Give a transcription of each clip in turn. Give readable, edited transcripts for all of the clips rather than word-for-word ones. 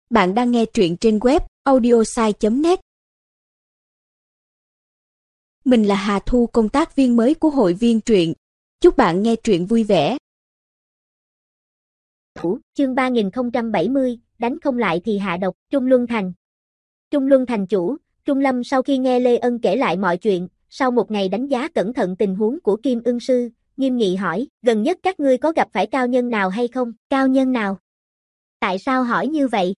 Bạn đang nghe truyện trên web audiosai.net. Mình là Hà Thu, công tác viên mới của hội viên truyện. Chúc bạn nghe truyện vui vẻ. Chương 3070, đánh không lại thì hạ độc. Trung Luân Thành. Trung Luân Thành chủ, Trung Lâm sau khi nghe Lê Ân kể lại mọi chuyện, sau một ngày đánh giá cẩn thận tình huống của Kim Ưng Sư, nghiêm nghị hỏi, gần nhất các ngươi có gặp phải cao nhân nào hay không? Cao nhân nào? Tại sao hỏi như vậy?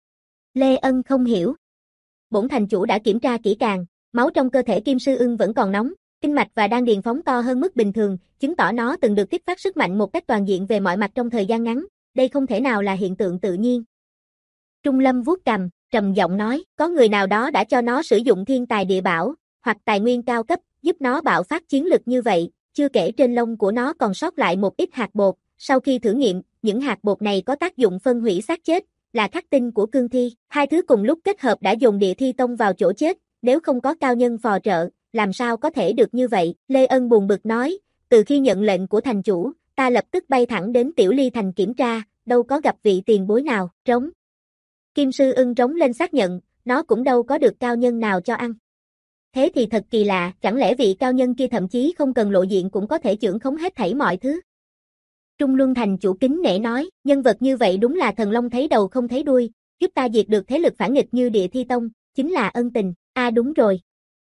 Lê Ân không hiểu. Bổn thành chủ đã kiểm tra kỹ càng, máu trong cơ thể Kim Sư Ưng vẫn còn nóng, kinh mạch và đan điền phóng to hơn mức bình thường, chứng tỏ nó từng được kích phát sức mạnh một cách toàn diện về mọi mặt trong thời gian ngắn, đây không thể nào là hiện tượng tự nhiên. Trung Lâm vuốt cằm, trầm giọng nói, có người nào đó đã cho nó sử dụng thiên tài địa bảo, hoặc tài nguyên cao cấp, giúp nó bạo phát chiến lực như vậy, chưa kể trên lông của nó còn sót lại một ít hạt bột, sau khi thử nghiệm, những hạt bột này có tác dụng phân hủy xác chết, là khắc tinh của cương thi, hai thứ cùng lúc kết hợp đã dồn Địa Thi Tông vào chỗ chết, nếu không có cao nhân phò trợ, làm sao có thể được như vậy? Lê Ân buồn bực nói, từ khi nhận lệnh của thành chủ, ta lập tức bay thẳng đến Tiểu Ly Thành kiểm tra, đâu có gặp vị tiền bối nào, trống. Kim Sư Ưng trống lên xác nhận, nó cũng đâu có được cao nhân nào cho ăn. Thế thì thật kỳ lạ, chẳng lẽ vị cao nhân kia thậm chí không cần lộ diện cũng có thể chưởng khống hết thảy mọi thứ? Trung Luân Thành chủ kính nể nói, nhân vật như vậy đúng là thần long thấy đầu không thấy đuôi, giúp ta diệt được thế lực phản nghịch như Địa Thi Tông, chính là ân tình. Đúng rồi.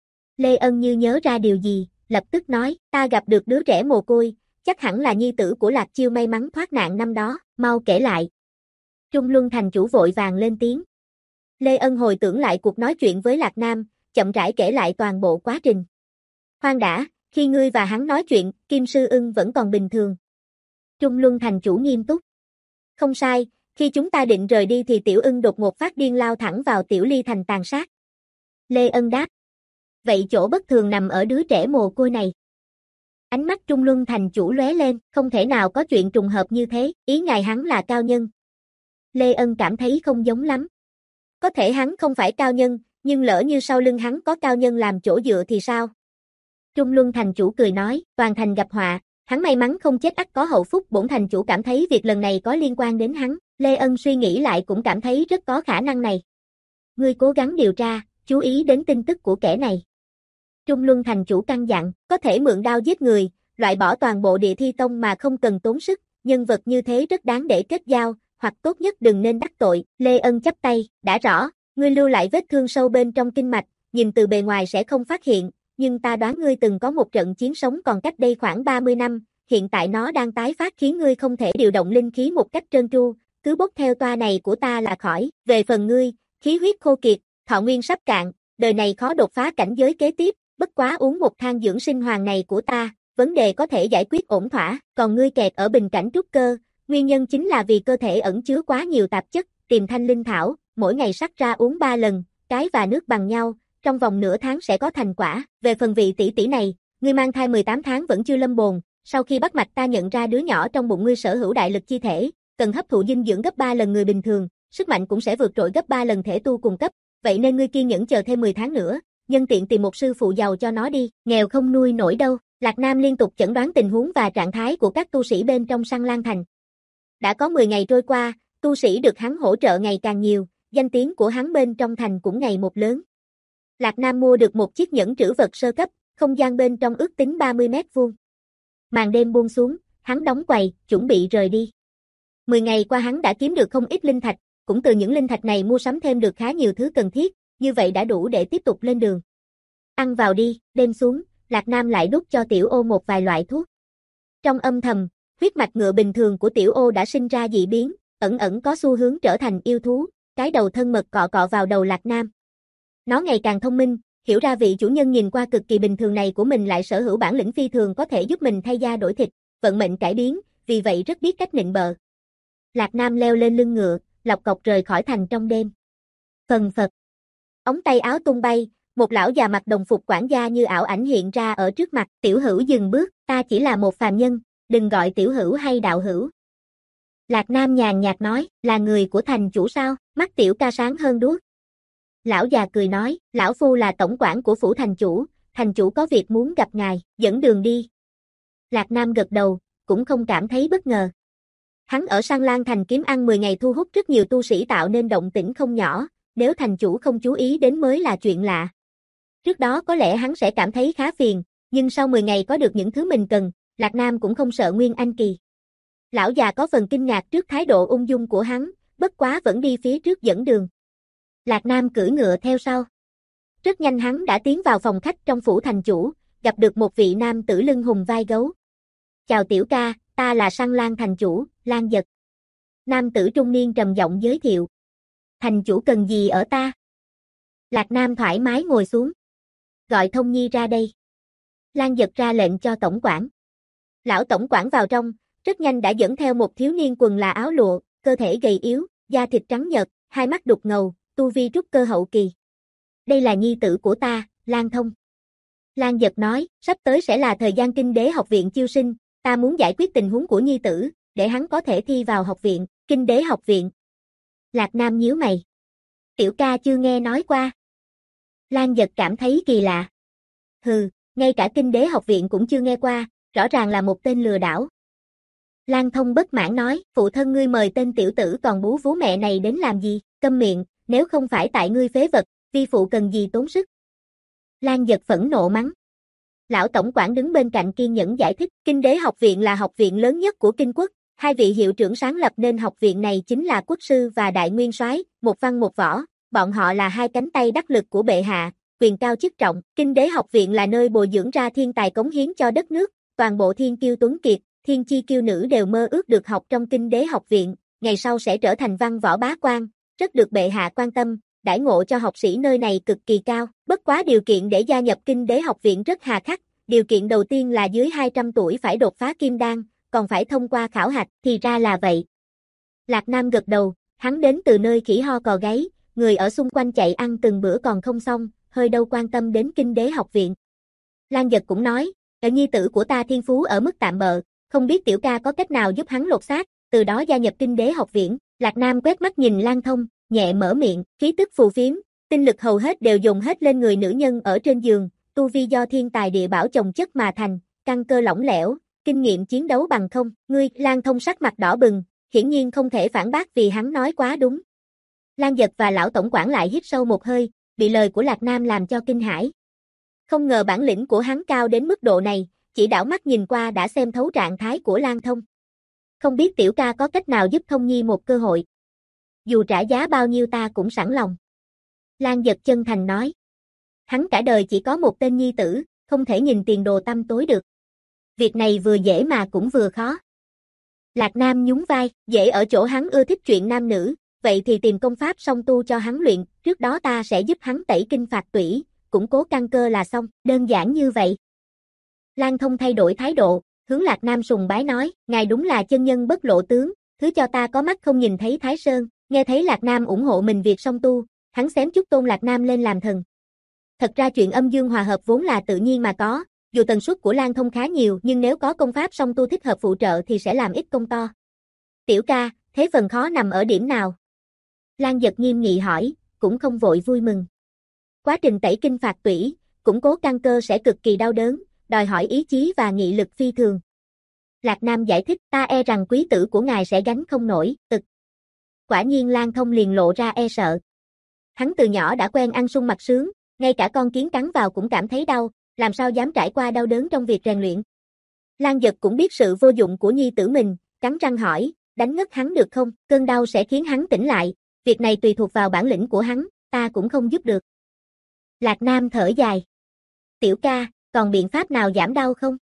Lê Ân như nhớ ra điều gì, lập tức nói, ta gặp được đứa trẻ mồ côi, chắc hẳn là nhi tử của Lạc Chiêu may mắn thoát nạn năm đó, mau kể lại. Trung Luân Thành chủ vội vàng lên tiếng. Lê Ân hồi tưởng lại cuộc nói chuyện với Lạc Nam, chậm rãi kể lại toàn bộ quá trình. Khoan đã, khi ngươi và hắn nói chuyện, Kim Sư Ưng vẫn còn bình thường. Trung Luân Thành chủ nghiêm túc. Không sai, khi chúng ta định rời đi thì Tiểu Ưng đột ngột phát điên lao thẳng vào Tiểu Ly Thành tàn sát. Lê Ân đáp. Vậy chỗ bất thường nằm ở đứa trẻ mồ côi này. Ánh mắt Trung Luân Thành chủ lóe lên, không thể nào có chuyện trùng hợp như thế, ý ngài hắn là cao nhân. Lê Ân cảm thấy không giống lắm. Có thể hắn không phải cao nhân, nhưng lỡ như sau lưng hắn có cao nhân làm chỗ dựa thì sao? Trung Luân Thành chủ cười nói, toàn thành gặp họa, hắn may mắn không chết ắt có hậu phúc, bổn thành chủ cảm thấy việc lần này có liên quan đến hắn. Lê Ân suy nghĩ lại cũng cảm thấy rất có khả năng này. Ngươi cố gắng điều tra, chú ý đến tin tức của kẻ này. Trung Luân Thành chủ căn dặn, có thể mượn đao giết người, loại bỏ toàn bộ Địa Thi Tông mà không cần tốn sức, nhân vật như thế rất đáng để kết giao, hoặc tốt nhất đừng nên đắc tội. Lê Ân chắp tay, đã rõ, ngươi lưu lại vết thương sâu bên trong kinh mạch, nhìn từ bề ngoài sẽ không phát hiện, nhưng ta đoán ngươi từng có một trận chiến sống còn cách đây khoảng 30 năm, hiện tại nó đang tái phát khiến ngươi không thể điều động linh khí một cách trơn tru, cứ bốc theo toa này của ta là khỏi. Về phần ngươi, khí huyết khô kiệt, thọ nguyên sắp cạn, đời này khó đột phá cảnh giới kế tiếp, bất quá uống một thang dưỡng sinh hoàng này của ta, vấn đề có thể giải quyết ổn thỏa, còn ngươi kẹt ở bình cảnh trúc cơ, nguyên nhân chính là vì cơ thể ẩn chứa quá nhiều tạp chất, tìm thanh linh thảo, mỗi ngày sắc ra uống 3 lần, cái và nước bằng nhau, trong vòng nửa tháng sẽ có thành quả. Về phần vị tỷ tỷ này, ngươi mang thai 18 tháng vẫn chưa lâm bồn, sau khi bắt mạch ta nhận ra đứa nhỏ trong bụng ngươi sở hữu đại lực chi thể, cần hấp thụ dinh dưỡng gấp 3 lần người bình thường, sức mạnh cũng sẽ vượt trội gấp 3 lần thể tu cùng cấp, vậy nên ngươi kiên nhẫn chờ thêm 10 tháng nữa, nhân tiện tìm một sư phụ giàu cho nó đi, nghèo không nuôi nổi đâu. Lạc Nam liên tục chẩn đoán tình huống và trạng thái của các tu sĩ bên trong Săn Lan Thành. Đã có 10 ngày trôi qua, tu sĩ được hắn hỗ trợ ngày càng nhiều, danh tiếng của hắn bên trong thành cũng ngày một lớn. Lạc Nam mua được một chiếc nhẫn trữ vật sơ cấp, không gian bên trong ước tính 30 mét vuông. Màn đêm buông xuống, hắn đóng quầy, chuẩn bị rời đi. 10 ngày qua hắn đã kiếm được không ít linh thạch, cũng từ những linh thạch này mua sắm thêm được khá nhiều thứ cần thiết, như vậy đã đủ để tiếp tục lên đường. Ăn vào đi, đêm xuống, Lạc Nam lại đút cho Tiểu Ô một vài loại thuốc. Trong âm thầm, huyết mạch ngựa bình thường của Tiểu Ô đã sinh ra dị biến, ẩn ẩn có xu hướng trở thành yêu thú, cái đầu thân mật cọ cọ vào đầu Lạc Nam. Nó ngày càng thông minh, hiểu ra vị chủ nhân nhìn qua cực kỳ bình thường này của mình lại sở hữu bản lĩnh phi thường có thể giúp mình thay da đổi thịt, vận mệnh cải biến, vì vậy rất biết cách nịnh bợ. Lạc Nam leo lên lưng ngựa, lọc cọc rời khỏi thành trong đêm. Phần phật. Ống tay áo tung bay, một lão già mặc đồng phục quản gia như ảo ảnh hiện ra ở trước mặt. Tiểu Hữu dừng bước, ta chỉ là một phàm nhân, đừng gọi Tiểu Hữu hay đạo hữu. Lạc Nam nhàn nhạt nói, là người của thành chủ sao? Mắt Tiểu ca sáng hơn đuốc. Lão già cười nói, lão phu là tổng quản của phủ thành chủ có việc muốn gặp ngài, dẫn đường đi. Lạc Nam gật đầu, cũng không cảm thấy bất ngờ. Hắn ở Sang Lang Thành kiếm ăn 10 ngày thu hút rất nhiều tu sĩ tạo nên động tĩnh không nhỏ, nếu thành chủ không chú ý đến mới là chuyện lạ. Trước đó có lẽ hắn sẽ cảm thấy khá phiền, nhưng sau 10 ngày có được những thứ mình cần, Lạc Nam cũng không sợ Nguyên Anh Kỳ. Lão già có phần kinh ngạc trước thái độ ung dung của hắn, bất quá vẫn đi phía trước dẫn đường. Lạc Nam cưỡi ngựa theo sau. Rất nhanh hắn đã tiến vào phòng khách trong phủ thành chủ, gặp được một vị nam tử lưng hùm vai gấu. Chào tiểu ca, ta là Sang Lang thành chủ, Lang Giật. Nam tử trung niên trầm giọng giới thiệu. Thành chủ cần gì ở ta? Lạc Nam thoải mái ngồi xuống. Gọi Thông Nhi ra đây. Lang Giật ra lệnh cho tổng quản. Lão tổng quản vào trong, rất nhanh đã dẫn theo một thiếu niên quần là áo lụa, cơ thể gầy yếu, da thịt trắng nhợt, hai mắt đục ngầu, tu vi trúc cơ hậu kỳ. Đây là nhi tử của ta, Lang Thông. Lang Giật nói, sắp tới sẽ là thời gian Kinh Đế học viện chiêu sinh, ta muốn giải quyết tình huống của nhi tử, để hắn có thể thi vào học viện, Kinh Đế học viện. Lạc Nam nhíu mày. Tiểu ca chưa nghe nói qua. Lang Giật cảm thấy kỳ lạ. Hừ, ngay cả Kinh Đế học viện cũng chưa nghe qua, rõ ràng là một tên lừa đảo. Lang Thông bất mãn nói, phụ thân ngươi mời tên tiểu tử còn bú vú mẹ này đến làm gì, câm miệng, nếu không phải tại ngươi phế vật, vi phụ cần gì tốn sức. Lang Giật phẫn nộ mắng. Lão tổng quản đứng bên cạnh kiên nhẫn giải thích, Kinh Đế học viện là học viện lớn nhất của Kinh quốc, hai vị hiệu trưởng sáng lập nên học viện này chính là Quốc sư và Đại Nguyên soái, một văn một võ, bọn họ là hai cánh tay đắc lực của bệ hạ, quyền cao chức trọng, Kinh Đế học viện là nơi bồi dưỡng ra thiên tài cống hiến cho đất nước, toàn bộ thiên kiêu tuấn kiệt, thiên chi kiêu nữ đều mơ ước được học trong Kinh Đế học viện, ngày sau sẽ trở thành văn võ bá quan, rất được bệ hạ quan tâm, đãi ngộ cho học sĩ nơi này cực kỳ cao, bất quá điều kiện để gia nhập Kinh Đế học viện rất hà khắc, điều kiện đầu tiên là dưới 200 tuổi phải đột phá kim đan, còn phải thông qua khảo hạch, thì ra là vậy. Lạc Nam gật đầu, hắn đến từ nơi khỉ ho cò gáy, người ở xung quanh chạy ăn từng bữa còn không xong, hơi đâu quan tâm đến Kinh Đế học viện. Lang Giật cũng nói, ở nhi tử của ta thiên phú ở mức tạm bợ, không biết tiểu ca có cách nào giúp hắn lột xác, từ đó gia nhập Kinh Đế học viện. Lạc Nam quét mắt nhìn Lang Thông, nhẹ mở miệng, khí tức phù phiếm, tinh lực hầu hết đều dùng hết lên người nữ nhân ở trên giường, tu vi do thiên tài địa bảo chồng chất mà thành, căn cơ lỏng lẻo, kinh nghiệm chiến đấu bằng không. Ngươi, Lang Thông sắc mặt đỏ bừng, hiển nhiên không thể phản bác vì hắn nói quá đúng. Lang Giật và lão tổng quản lại hít sâu một hơi, bị lời của Lạc Nam làm cho kinh hãi. Không ngờ bản lĩnh của hắn cao đến mức độ này, chỉ đảo mắt nhìn qua đã xem thấu trạng thái của Lang Thông. Không biết tiểu ca có cách nào giúp Thông Nhi một cơ hội. Dù trả giá bao nhiêu ta cũng sẵn lòng. Lang Giật chân thành nói. Hắn cả đời chỉ có một tên nhi tử, không thể nhìn tiền đồ tăm tối được. Việc này vừa dễ mà cũng vừa khó. Lạc Nam nhún vai, dễ ở chỗ hắn ưa thích chuyện nam nữ, vậy thì tìm công pháp song tu cho hắn luyện, trước đó ta sẽ giúp hắn tẩy kinh phạt tủy, củng cố căn cơ là xong, đơn giản như vậy. Lang Thông thay đổi thái độ, hướng Lạc Nam sùng bái nói, ngài đúng là chân nhân bất lộ tướng, thứ cho ta có mắt không nhìn thấy Thái Sơn. Nghe thấy Lạc Nam ủng hộ mình việc song tu, hắn xém chút tôn Lạc Nam lên làm thần. Thật ra chuyện âm dương hòa hợp vốn là tự nhiên mà có, dù tần suất của Lang Thông khá nhiều nhưng nếu có công pháp song tu thích hợp phụ trợ thì sẽ làm ít công to. Tiểu ca, thế phần khó nằm ở điểm nào? Lang Giật nghiêm nghị hỏi, cũng không vội vui mừng. Quá trình tẩy kinh phạt tủy, củng cố căn cơ sẽ cực kỳ đau đớn, đòi hỏi ý chí và nghị lực phi thường. Lạc Nam giải thích, ta e rằng quý tử của ngài sẽ gánh không nổi, Quả nhiên Lang Thông liền lộ ra e sợ. Hắn từ nhỏ đã quen ăn sung mặc sướng, ngay cả con kiến cắn vào cũng cảm thấy đau, làm sao dám trải qua đau đớn trong việc rèn luyện. Lang Giật cũng biết sự vô dụng của nhi tử mình, cắn răng hỏi, đánh ngất hắn được không, cơn đau sẽ khiến hắn tỉnh lại, việc này tùy thuộc vào bản lĩnh của hắn, ta cũng không giúp được. Lạc Nam thở dài. Tiểu ca, còn biện pháp nào giảm đau không?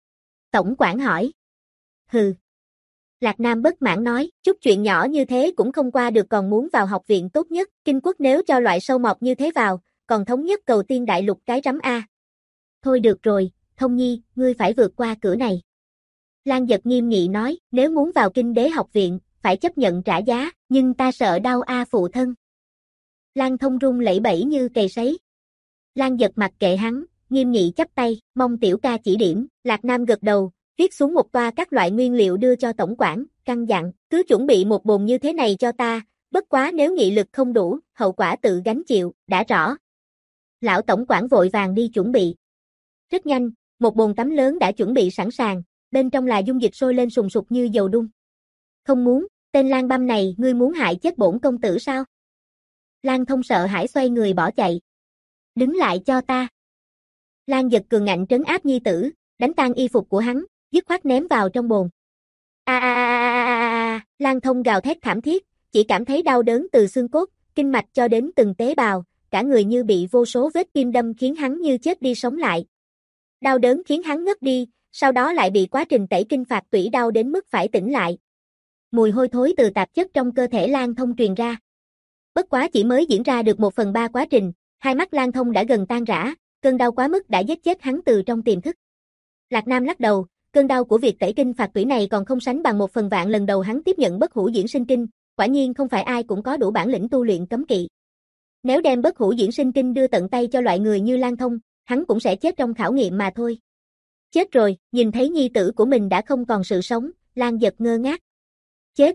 Tổng quản hỏi. Hừ. Lạc Nam bất mãn nói, chút chuyện nhỏ như thế cũng không qua được còn muốn vào học viện tốt nhất, Kinh quốc nếu cho loại sâu mọt như thế vào, còn thống nhất cầu tiên đại lục cái rắm A. Thôi được rồi, Thông Nhi, ngươi phải vượt qua cửa này. Lang Giật nghiêm nghị nói, nếu muốn vào Kinh Đế học viện, phải chấp nhận trả giá, nhưng ta sợ đau a phụ thân. Lang Thông run lẩy bẩy như cầy sấy. Lang Giật mặc kệ hắn, nghiêm nghị chắp tay, mong tiểu ca chỉ điểm. Lạc Nam gật đầu, viết xuống một toa các loại nguyên liệu đưa cho tổng quản, căn dặn, cứ chuẩn bị một bồn như thế này cho ta, bất quá nếu nghị lực không đủ, hậu quả tự gánh chịu, đã rõ. Lão tổng quản vội vàng đi chuẩn bị. Rất nhanh, một bồn tắm lớn đã chuẩn bị sẵn sàng, bên trong là dung dịch sôi lên sùng sục như dầu đun. Không muốn, tên Lan Băm này ngươi muốn hại chết bổn công tử sao? Lan Thông sợ hãi xoay người bỏ chạy. Đứng lại cho ta. Lan Giật cường ngạnh trấn áp nhi tử, đánh tan y phục của hắn, dứt khoát ném vào trong bồn. Lan Thông gào thét thảm thiết, chỉ cảm thấy đau đớn từ xương cốt, kinh mạch cho đến từng tế bào, cả người như bị vô số vết kim đâm khiến hắn như chết đi sống lại. Đau đớn khiến hắn ngất đi, sau đó lại bị quá trình tẩy kinh phạt tủy đau đến mức phải tỉnh lại. Mùi hôi thối từ tạp chất trong cơ thể Lan Thông truyền ra. Bất quá chỉ mới diễn ra được 1/3 quá trình, hai mắt Lan Thông đã gần tan rã, cơn đau quá mức đã giết chết hắn từ trong tiềm thức. Lạc Nam lắc đầu, cơn đau của việc tẩy kinh phạt tủy này còn không sánh bằng 1/1000 lần đầu hắn tiếp nhận bất hủ diễn sinh kinh, quả nhiên không phải ai cũng có đủ bản lĩnh tu luyện cấm kỵ. Nếu đem bất hủ diễn sinh kinh đưa tận tay cho loại người như Lan Thông, hắn cũng sẽ chết trong khảo nghiệm mà thôi. Chết rồi, nhìn thấy nhi tử của mình đã không còn sự sống, Lan Giật ngơ ngác. Chết.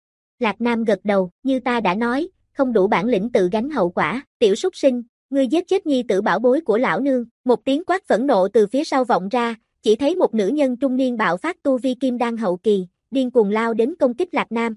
Lạc Nam gật đầu, như ta đã nói, không đủ bản lĩnh tự gánh hậu quả, tiểu súc sinh, ngươi giết chết nhi tử bảo bối của lão nương, một tiếng quát phẫn nộ từ phía sau vọng ra, chỉ thấy một nữ nhân trung niên bạo phát tu vi kim đan hậu kỳ, điên cuồng lao đến công kích Lạc Nam.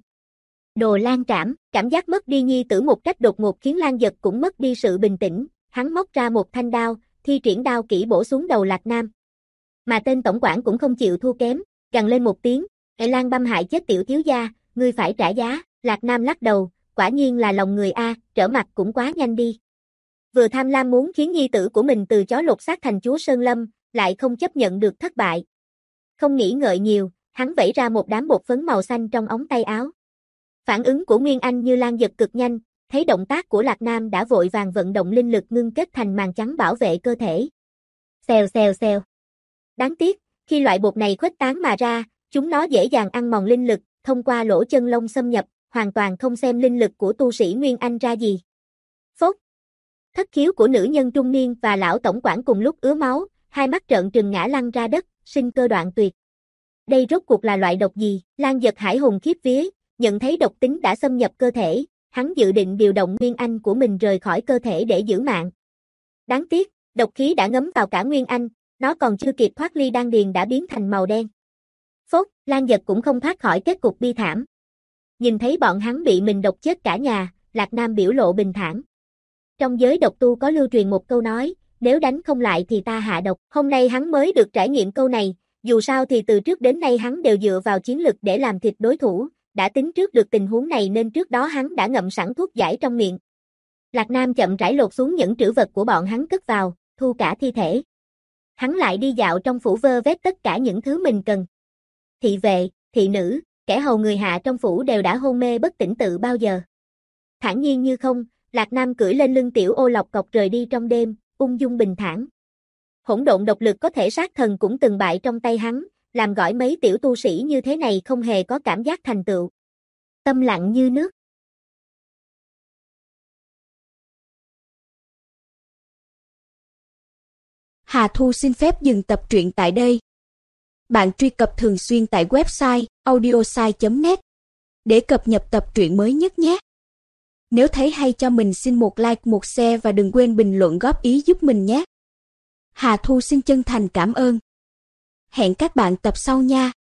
Đồ Lan Trảm, cảm giác mất đi nhi tử một cách đột ngột khiến Lan Giật cũng mất đi sự bình tĩnh, hắn móc ra một thanh đao, thi triển đao kỹ bổ xuống đầu Lạc Nam. Mà tên tổng quản cũng không chịu thua kém, gằn lên một tiếng, Lan Băm hại chết tiểu thiếu gia, ngươi phải trả giá. Lạc Nam lắc đầu, quả nhiên là lòng người a, trở mặt cũng quá nhanh đi. Vừa tham lam muốn khiến nhi tử của mình từ chó lột xác thành chúa Sơn Lâm, lại không chấp nhận được thất bại. Không nghĩ ngợi nhiều, hắn vẩy ra một đám bột phấn màu xanh trong ống tay áo. Phản ứng của Nguyên Anh Như Lan Giật cực nhanh, thấy động tác của Lạc Nam đã vội vàng vận động linh lực ngưng kết thành màn trắng bảo vệ cơ thể. Xèo xèo xèo. Đáng tiếc, khi loại bột này khuếch tán mà ra, chúng nó dễ dàng ăn mòn linh lực, thông qua lỗ chân lông xâm nhập, hoàn toàn không xem linh lực của tu sĩ Nguyên Anh ra gì. Phốt. Thất khiếu của nữ nhân trung niên và lão tổng quản cùng lúc ứa máu, hai mắt trợn trừng ngã lăn ra đất, sinh cơ đoạn tuyệt. Đây rốt cuộc là loại độc gì? Lan Giật hải hùng khiếp vía, nhận thấy độc tính đã xâm nhập cơ thể, hắn dự định điều động Nguyên Anh của mình rời khỏi cơ thể để giữ mạng. Đáng tiếc, độc khí đã ngấm vào cả Nguyên Anh, nó còn chưa kịp thoát ly đan điền đã biến thành màu đen. Phốt, Lan Giật cũng không thoát khỏi kết cục bi thảm. Nhìn thấy bọn hắn bị mình độc chết cả nhà, Lạc Nam biểu lộ bình thản. Trong giới độc tu có lưu truyền một câu nói, nếu đánh không lại thì ta hạ độc. Hôm nay hắn mới được trải nghiệm câu này, dù sao thì từ trước đến nay hắn đều dựa vào chiến lực để làm thịt đối thủ, đã tính trước được tình huống này nên trước đó hắn đã ngậm sẵn thuốc giải trong miệng. Lạc Nam chậm rãi lột xuống những trữ vật của bọn hắn cất vào, thu cả thi thể. Hắn lại đi dạo trong phủ vơ vét tất cả những thứ mình cần. Thị vệ, thị nữ, kẻ hầu người hạ trong phủ đều đã hôn mê bất tỉnh tự bao giờ. Thản nhiên như không, Lạc Nam cưỡi lên lưng tiểu ô lọc cọc rời đi trong đêm, ung dung bình thản. Hỗn độn độc lực có thể sát thần cũng từng bại trong tay hắn, làm gọi mấy tiểu tu sĩ như thế này không hề có cảm giác thành tựu. Tâm lặng như nước. Hà Thu xin phép dừng tập truyện tại đây. Bạn truy cập thường xuyên tại website audiosai.net để cập nhật tập truyện mới nhất nhé. Nếu thấy hay cho mình xin một like, một share và đừng quên bình luận góp ý giúp mình nhé. Hà Thu xin chân thành cảm ơn. Hẹn các bạn tập sau nha.